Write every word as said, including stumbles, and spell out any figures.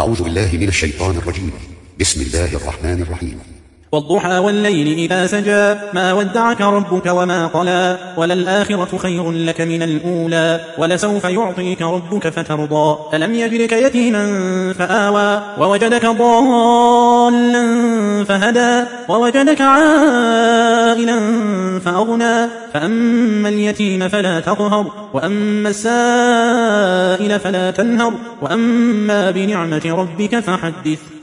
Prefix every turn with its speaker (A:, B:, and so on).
A: أعوذ بالله من الشيطان الرجيم. بسم الله الرحمن الرحيم.
B: والضحى والليل إذا سجى ما ودعك ربك وما قلى وللآخرة خير لك من الأولى ولسوف يعطيك ربك فترضى ألم يجدك يتيما فآوى ووجدك ضالا فهدى ووجدك عائلا فأغنى فأما اليتيم فلا تقهر وأما السائل فلا تنهر وأما بنعمة ربك فحدث.